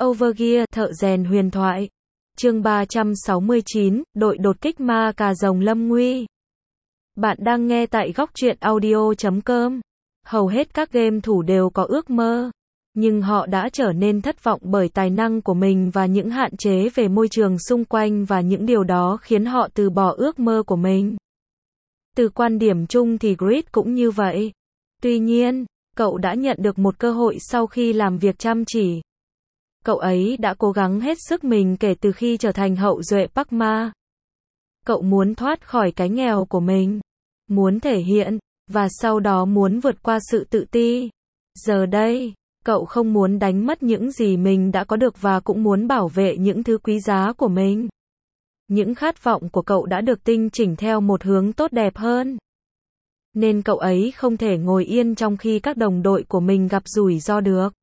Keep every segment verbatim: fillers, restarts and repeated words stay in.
Overgear, thợ rèn huyền thoại. Chương ba trăm sáu mươi chín, đội đột kích ma cà rồng lâm nguy. Bạn đang nghe tại góc truyện audio chấm com. Hầu hết các game thủ đều có ước mơ, nhưng họ đã trở nên thất vọng bởi tài năng của mình và những hạn chế về môi trường xung quanh, và những điều đó khiến họ từ bỏ ước mơ của mình. Từ quan điểm chung thì Grid cũng như vậy. Tuy nhiên, cậu đã nhận được một cơ hội sau khi làm việc chăm chỉ. Cậu ấy đã cố gắng hết sức mình kể từ khi trở thành hậu duệ Pac-Ma. Cậu muốn thoát khỏi cái nghèo của mình, muốn thể hiện, và sau đó muốn vượt qua sự tự ti. Giờ đây, cậu không muốn đánh mất những gì mình đã có được và cũng muốn bảo vệ những thứ quý giá của mình. Những khát vọng của cậu đã được tinh chỉnh theo một hướng tốt đẹp hơn. Nên cậu ấy không thể ngồi yên trong khi các đồng đội của mình gặp rủi ro được.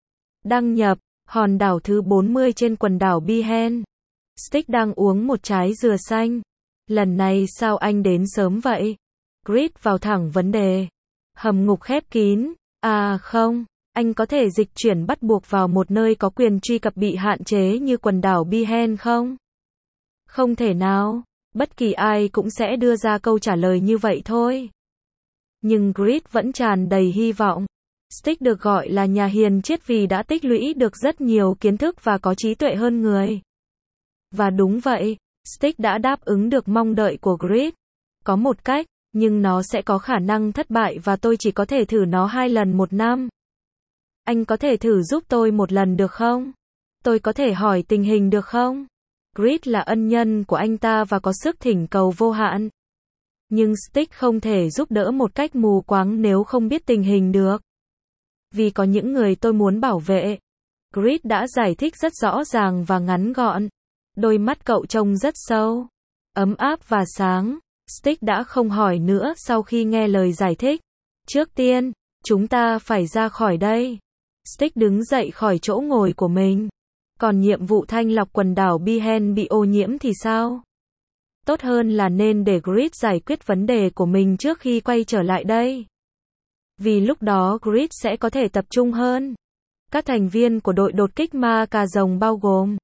Đăng nhập, hòn đảo thứ bốn mươi trên quần đảo Bihen. Stick đang uống một trái dừa xanh. Lần này sao anh đến sớm vậy? Grid vào thẳng vấn đề. Hầm ngục khép kín. À không, anh có thể dịch chuyển bắt buộc vào một nơi có quyền truy cập bị hạn chế như quần đảo Bihen không? Không thể nào, bất kỳ ai cũng sẽ đưa ra câu trả lời như vậy thôi. Nhưng Grid vẫn tràn đầy hy vọng. Stick được gọi là nhà hiền triết vì đã tích lũy được rất nhiều kiến thức và có trí tuệ hơn người. Và đúng vậy, Stick đã đáp ứng được mong đợi của Grid. Có một cách, nhưng nó sẽ có khả năng thất bại và tôi chỉ có thể thử nó hai lần một năm. Anh có thể thử giúp tôi một lần được không? Tôi có thể hỏi tình hình được không? Grid là ân nhân của anh ta và có sức thỉnh cầu vô hạn. Nhưng Stick không thể giúp đỡ một cách mù quáng nếu không biết tình hình được. Vì có những người tôi muốn bảo vệ. Grid đã giải thích rất rõ ràng và ngắn gọn. Đôi mắt cậu trông rất sâu, ấm áp và sáng. Stick đã không hỏi nữa sau khi nghe lời giải thích. Trước tiên, chúng ta phải ra khỏi đây. Stick đứng dậy khỏi chỗ ngồi của mình. Còn nhiệm vụ thanh lọc quần đảo Bihen bị ô nhiễm thì sao? Tốt hơn là nên để Grid giải quyết vấn đề của mình trước khi quay trở lại đây. Vì lúc đó Grid sẽ có thể tập trung hơn. Các thành viên của đội đột kích ma cà rồng bao gồm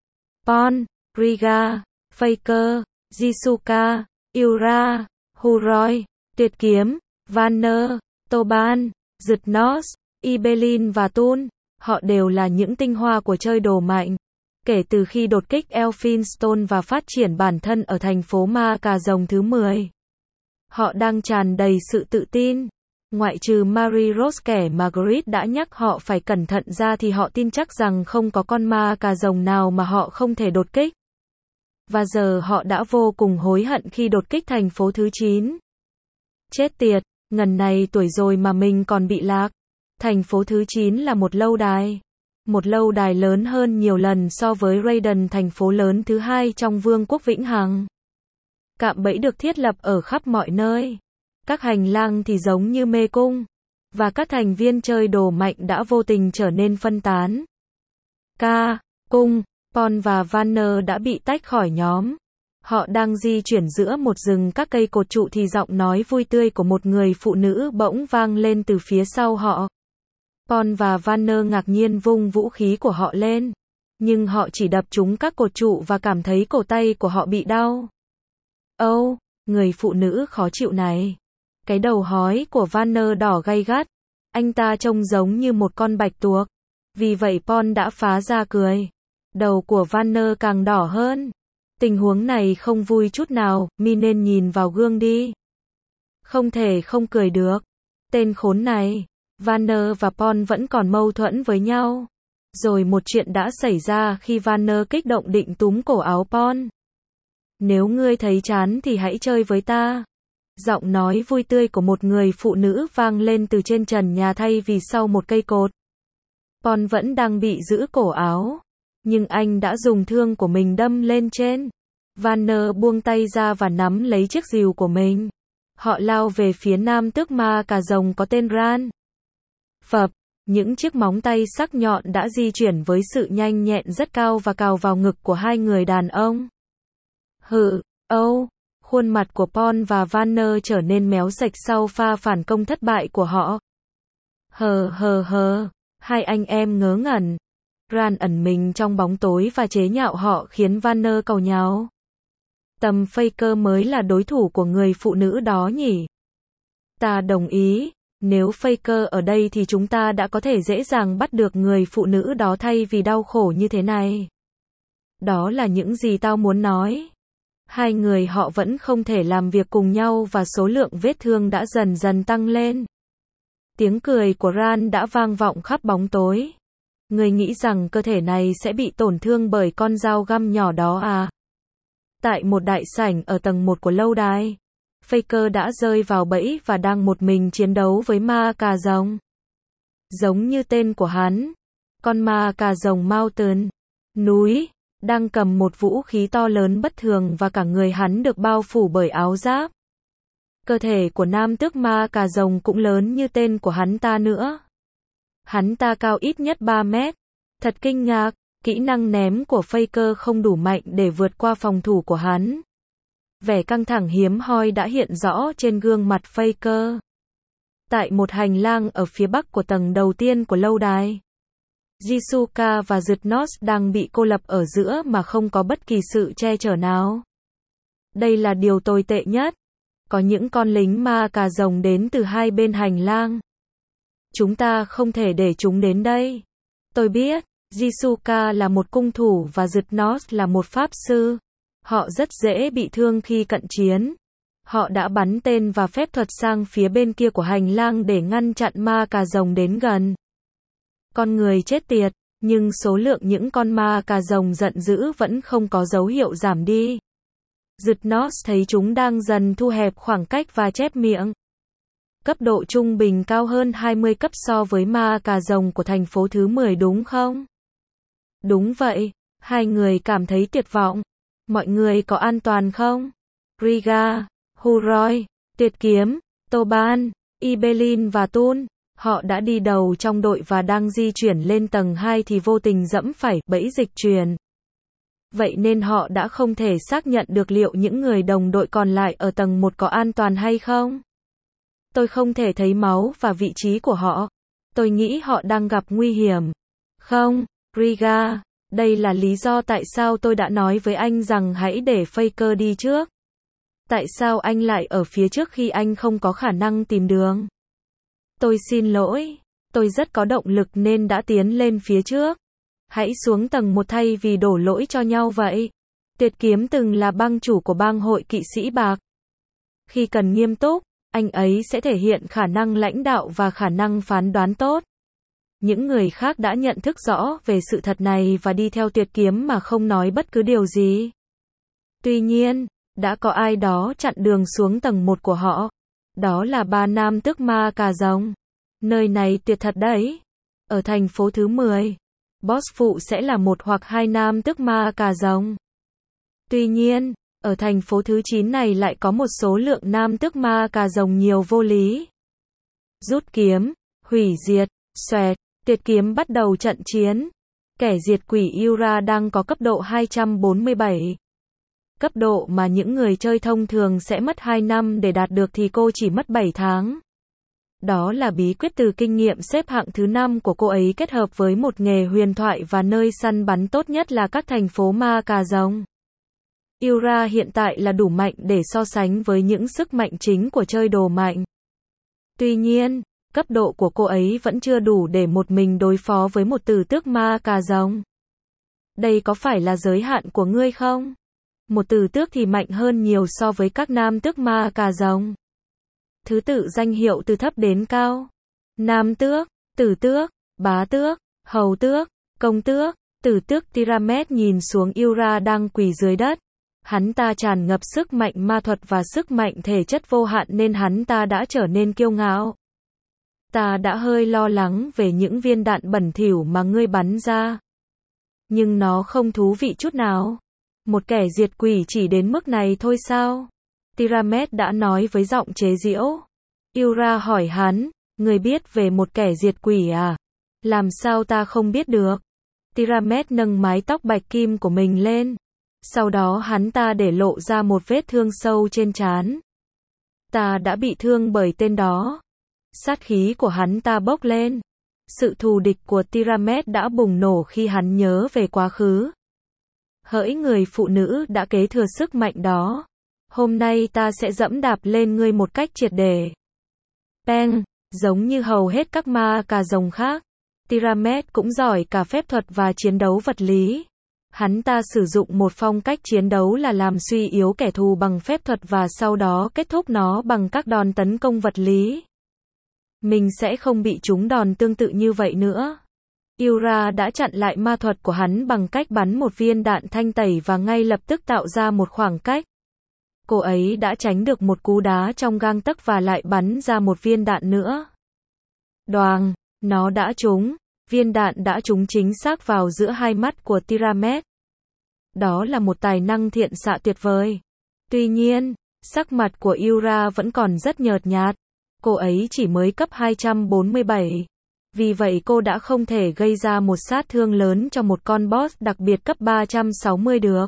Pon, Riga, Faker, Jisuka, Yura, Huroi, Tuyệt Kiếm, Vanner, Toban, Dutnos, Ibelin và Tun. Họ đều là những tinh hoa của chơi đồ mạnh. Kể từ khi đột kích Elphinstone và phát triển bản thân ở thành phố ma cà rồng thứ mười, họ đang tràn đầy sự tự tin. Ngoại trừ Mary Rose kẻ mà Grid đã nhắc họ phải cẩn thận ra thì họ tin chắc rằng không có con ma cà rồng nào mà họ không thể đột kích. Và giờ họ đã vô cùng hối hận khi đột kích thành phố thứ chín. Chết tiệt, ngần này tuổi rồi mà mình còn bị lạc. Thành phố thứ chín là một lâu đài. Một lâu đài lớn hơn nhiều lần so với Raiden, thành phố lớn thứ hai trong Vương quốc Vĩnh Hằng. Cạm bẫy được thiết lập ở khắp mọi nơi. Các hành lang thì giống như mê cung. Và các thành viên chơi đồ mạnh đã vô tình trở nên phân tán. Ca, Cung, Pon và Vanner đã bị tách khỏi nhóm. Họ đang di chuyển giữa một rừng các cây cột trụ thì giọng nói vui tươi của một người phụ nữ bỗng vang lên từ phía sau họ. Pon và Vanner ngạc nhiên vung vũ khí của họ lên. Nhưng họ chỉ đập trúng các cột trụ và cảm thấy cổ tay của họ bị đau. Âu, oh, người phụ nữ khó chịu này. Cái đầu hói của Vanner đỏ gay gắt. Anh ta trông giống như một con bạch tuộc. Vì vậy Pon đã phá ra cười. Đầu của Vanner càng đỏ hơn. Tình huống này không vui chút nào, mi nên nhìn vào gương đi. Không thể không cười được. Tên khốn này. Vanner và Pon vẫn còn mâu thuẫn với nhau. Rồi một chuyện đã xảy ra khi Vanner kích động định túm cổ áo Pon. Nếu ngươi thấy chán thì hãy chơi với ta. Giọng nói vui tươi của một người phụ nữ vang lên từ trên trần nhà thay vì sau một cây cột. Pon vẫn đang bị giữ cổ áo. Nhưng anh đã dùng thương của mình đâm lên trên. Vanner buông tay ra và nắm lấy chiếc rìu của mình. Họ lao về phía nam tước ma cà rồng có tên Ran. Phập, những chiếc móng tay sắc nhọn đã di chuyển với sự nhanh nhẹn rất cao và cào vào ngực của hai người đàn ông. Hự, âu, khuôn mặt của Pon và Vanner trở nên méo sạch sau pha phản công thất bại của họ. Hờ hờ hờ, hai anh em ngớ ngẩn. Ran ẩn mình trong bóng tối và chế nhạo họ khiến Vanner cầu nhau. Tầm Faker mới là đối thủ của người phụ nữ đó nhỉ? Ta đồng ý, nếu Faker ở đây thì chúng ta đã có thể dễ dàng bắt được người phụ nữ đó thay vì đau khổ như thế này. Đó là những gì tao muốn nói. Hai người họ vẫn không thể làm việc cùng nhau và số lượng vết thương đã dần dần tăng lên. Tiếng cười của Ran đã vang vọng khắp bóng tối. Ngươi nghĩ rằng cơ thể này sẽ bị tổn thương bởi con dao găm nhỏ đó à? Tại một đại sảnh ở tầng một của lâu đài, Faker đã rơi vào bẫy và đang một mình chiến đấu với ma cà rồng. Giống như tên của hắn, con ma cà rồng Mountain, núi, đang cầm một vũ khí to lớn bất thường và cả người hắn được bao phủ bởi áo giáp. Cơ thể của nam tước ma cà rồng cũng lớn như tên của hắn ta nữa. Hắn ta cao ít nhất ba mét. Thật kinh ngạc, kỹ năng ném của Faker không đủ mạnh để vượt qua phòng thủ của hắn. Vẻ căng thẳng hiếm hoi đã hiện rõ trên gương mặt Faker. Tại một hành lang ở phía bắc của tầng đầu tiên của lâu đài, Jisuka và Zydnos đang bị cô lập ở giữa mà không có bất kỳ sự che chở nào. Đây là điều tồi tệ nhất. Có những con lính ma cà rồng đến từ hai bên hành lang. Chúng ta không thể để chúng đến đây. Tôi biết, Jisuka là một cung thủ và Zydnos là một pháp sư. Họ rất dễ bị thương khi cận chiến. Họ đã bắn tên và phép thuật sang phía bên kia của hành lang để ngăn chặn ma cà rồng đến gần. Con người chết tiệt, nhưng số lượng những con ma cà rồng giận dữ vẫn không có dấu hiệu giảm đi. Zydnos thấy chúng đang dần thu hẹp khoảng cách và chép miệng. Cấp độ trung bình cao hơn hai mươi cấp so với ma cà rồng của thành phố thứ mười đúng không? Đúng vậy, hai người cảm thấy tuyệt vọng. Mọi người có an toàn không? Riga, Huroi, Tuyệt Kiếm, Toban, Ibelin và Tun, họ đã đi đầu trong đội và đang di chuyển lên tầng hai thì vô tình dẫm phải bẫy dịch truyền. Vậy nên họ đã không thể xác nhận được liệu những người đồng đội còn lại ở tầng một có an toàn hay không. Tôi không thể thấy máu và vị trí của họ. Tôi nghĩ họ đang gặp nguy hiểm. Không, Riga, đây là lý do tại sao tôi đã nói với anh rằng hãy để Faker đi trước. Tại sao anh lại ở phía trước khi anh không có khả năng tìm đường? Tôi xin lỗi, tôi rất có động lực nên đã tiến lên phía trước. Hãy xuống tầng một thay vì đổ lỗi cho nhau vậy. Tuyệt Kiếm từng là bang chủ của bang hội kỵ sĩ bạc. Khi cần nghiêm túc, anh ấy sẽ thể hiện khả năng lãnh đạo và khả năng phán đoán tốt. Những người khác đã nhận thức rõ về sự thật này và đi theo Tuyệt Kiếm mà không nói bất cứ điều gì. Tuy nhiên, đã có ai đó chặn đường xuống tầng một của họ. Đó là ba nam tước ma cà rồng. Nơi này tuyệt thật đấy. Ở thành phố thứ mười, boss phụ sẽ là một hoặc hai nam tước ma cà rồng. Tuy nhiên, ở thành phố thứ chín này lại có một số lượng nam tước ma cà rồng nhiều vô lý. Rút kiếm, hủy diệt, xoẹt, Tuyệt Kiếm bắt đầu trận chiến. Kẻ diệt quỷ Yura đang có cấp độ hai trăm bốn mươi bảy. Cấp độ mà những người chơi thông thường sẽ mất hai năm để đạt được thì cô chỉ mất bảy tháng. Đó là bí quyết từ kinh nghiệm xếp hạng thứ năm của cô ấy kết hợp với một nghề huyền thoại và nơi săn bắn tốt nhất là các thành phố ma cà rồng. Yura hiện tại là đủ mạnh để so sánh với những sức mạnh chính của chơi đồ mạnh. Tuy nhiên, cấp độ của cô ấy vẫn chưa đủ để một mình đối phó với một tử tước ma cà rồng. Đây có phải là giới hạn của ngươi không? Một tử tước thì mạnh hơn nhiều so với các nam tước ma cà rồng. Thứ tự danh hiệu từ thấp đến cao. Nam tước, tử tước, bá tước, hầu tước, công tước. Tử tước Tiramet nhìn xuống Yura đang quỳ dưới đất. Hắn ta tràn ngập sức mạnh ma thuật và sức mạnh thể chất vô hạn nên hắn ta đã trở nên kiêu ngạo. Ta đã hơi lo lắng về những viên đạn bẩn thỉu mà ngươi bắn ra. Nhưng nó không thú vị chút nào. Một kẻ diệt quỷ chỉ đến mức này thôi sao? Tiramet đã nói với giọng chế giễu. Yura hỏi hắn, ngươi biết về một kẻ diệt quỷ à? Làm sao ta không biết được? Tiramet nâng mái tóc bạch kim của mình lên. Sau đó hắn ta để lộ ra một vết thương sâu trên trán. Ta đã bị thương bởi tên đó. Sát khí của hắn ta bốc lên. Sự thù địch của Tiamat đã bùng nổ khi hắn nhớ về quá khứ. Hỡi người phụ nữ đã kế thừa sức mạnh đó. Hôm nay ta sẽ dẫm đạp lên ngươi một cách triệt để. Peng, giống như hầu hết các ma cà rồng khác, Tiamat cũng giỏi cả phép thuật và chiến đấu vật lý. Hắn ta sử dụng một phong cách chiến đấu là làm suy yếu kẻ thù bằng phép thuật và sau đó kết thúc nó bằng các đòn tấn công vật lý. Mình sẽ không bị trúng đòn tương tự như vậy nữa. Yura đã chặn lại ma thuật của hắn bằng cách bắn một viên đạn thanh tẩy và ngay lập tức tạo ra một khoảng cách. Cô ấy đã tránh được một cú đá trong gang tấc và lại bắn ra một viên đạn nữa. Đoàng, nó đã trúng. Viên đạn đã trúng chính xác vào giữa hai mắt của Tiamat. Đó là một tài năng thiện xạ tuyệt vời. Tuy nhiên, sắc mặt của Yura vẫn còn rất nhợt nhạt. Cô ấy chỉ mới cấp hai trăm bốn mươi bảy. Vì vậy cô đã không thể gây ra một sát thương lớn cho một con boss đặc biệt cấp ba trăm sáu mươi được.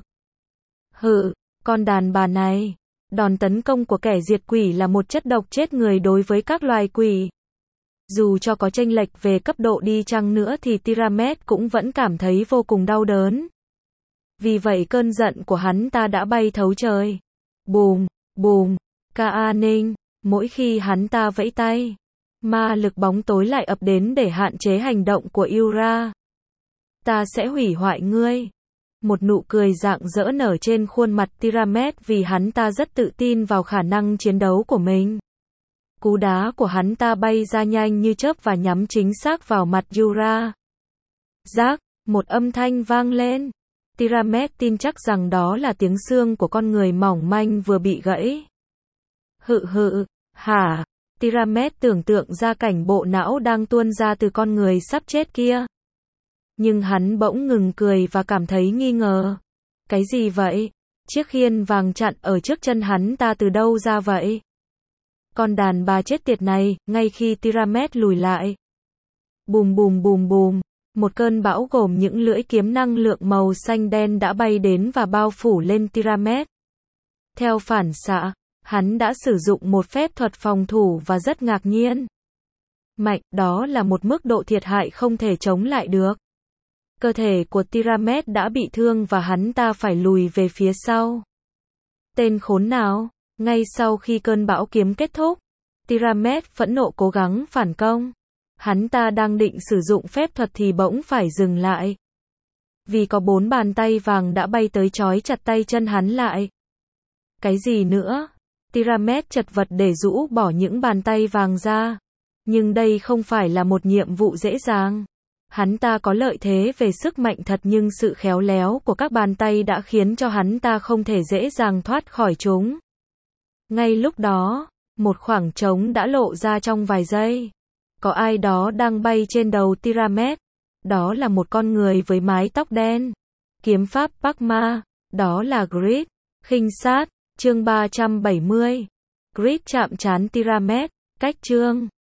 Hự, con đàn bà này. Đòn tấn công của kẻ diệt quỷ là một chất độc chết người đối với các loài quỷ. Dù cho có chênh lệch về cấp độ đi chăng nữa thì Tiamat cũng vẫn cảm thấy vô cùng đau đớn. Vì vậy cơn giận của hắn ta đã bay thấu trời. Bùm, bùm, ca ninh, mỗi khi hắn ta vẫy tay, ma lực bóng tối lại ập đến để hạn chế hành động của Yura. Ta sẽ hủy hoại ngươi. Một nụ cười rạng rỡ nở trên khuôn mặt Tiamat vì hắn ta rất tự tin vào khả năng chiến đấu của mình. Cú đá của hắn ta bay ra nhanh như chớp và nhắm chính xác vào mặt Yura. Rác, một âm thanh vang lên. Tiamat tin chắc rằng đó là tiếng xương của con người mỏng manh vừa bị gãy. Hự hự, hả? Tiamat tưởng tượng ra cảnh bộ não đang tuôn ra từ con người sắp chết kia. Nhưng hắn bỗng ngừng cười và cảm thấy nghi ngờ. Cái gì vậy? Chiếc khiên vàng chặn ở trước chân hắn ta từ đâu ra vậy? Con đàn bà chết tiệt này, ngay khi Tiamat lùi lại. Bùm bùm bùm bùm, một cơn bão gồm những lưỡi kiếm năng lượng màu xanh đen đã bay đến và bao phủ lên Tiamat. Theo phản xạ, hắn đã sử dụng một phép thuật phòng thủ và rất ngạc nhiên. Mạnh, đó là một mức độ thiệt hại không thể chống lại được. Cơ thể của Tiamat đã bị thương và hắn ta phải lùi về phía sau. Tên khốn nào! Ngay sau khi cơn bão kiếm kết thúc, Tiamat phẫn nộ cố gắng phản công. Hắn ta đang định sử dụng phép thuật thì bỗng phải dừng lại. Vì có bốn bàn tay vàng đã bay tới trói chặt tay chân hắn lại. Cái gì nữa? Tiamat chật vật để rũ bỏ những bàn tay vàng ra. Nhưng đây không phải là một nhiệm vụ dễ dàng. Hắn ta có lợi thế về sức mạnh thật nhưng sự khéo léo của các bàn tay đã khiến cho hắn ta không thể dễ dàng thoát khỏi chúng. Ngay lúc đó, một khoảng trống đã lộ ra trong vài giây. Có ai đó đang bay trên đầu Tiamat. Đó là một con người với mái tóc đen. Kiếm pháp Pakma. Đó là Grid. Khinh sát. Chương ba trăm bảy mươi. Grid chạm trán Tiamat. Cách chương.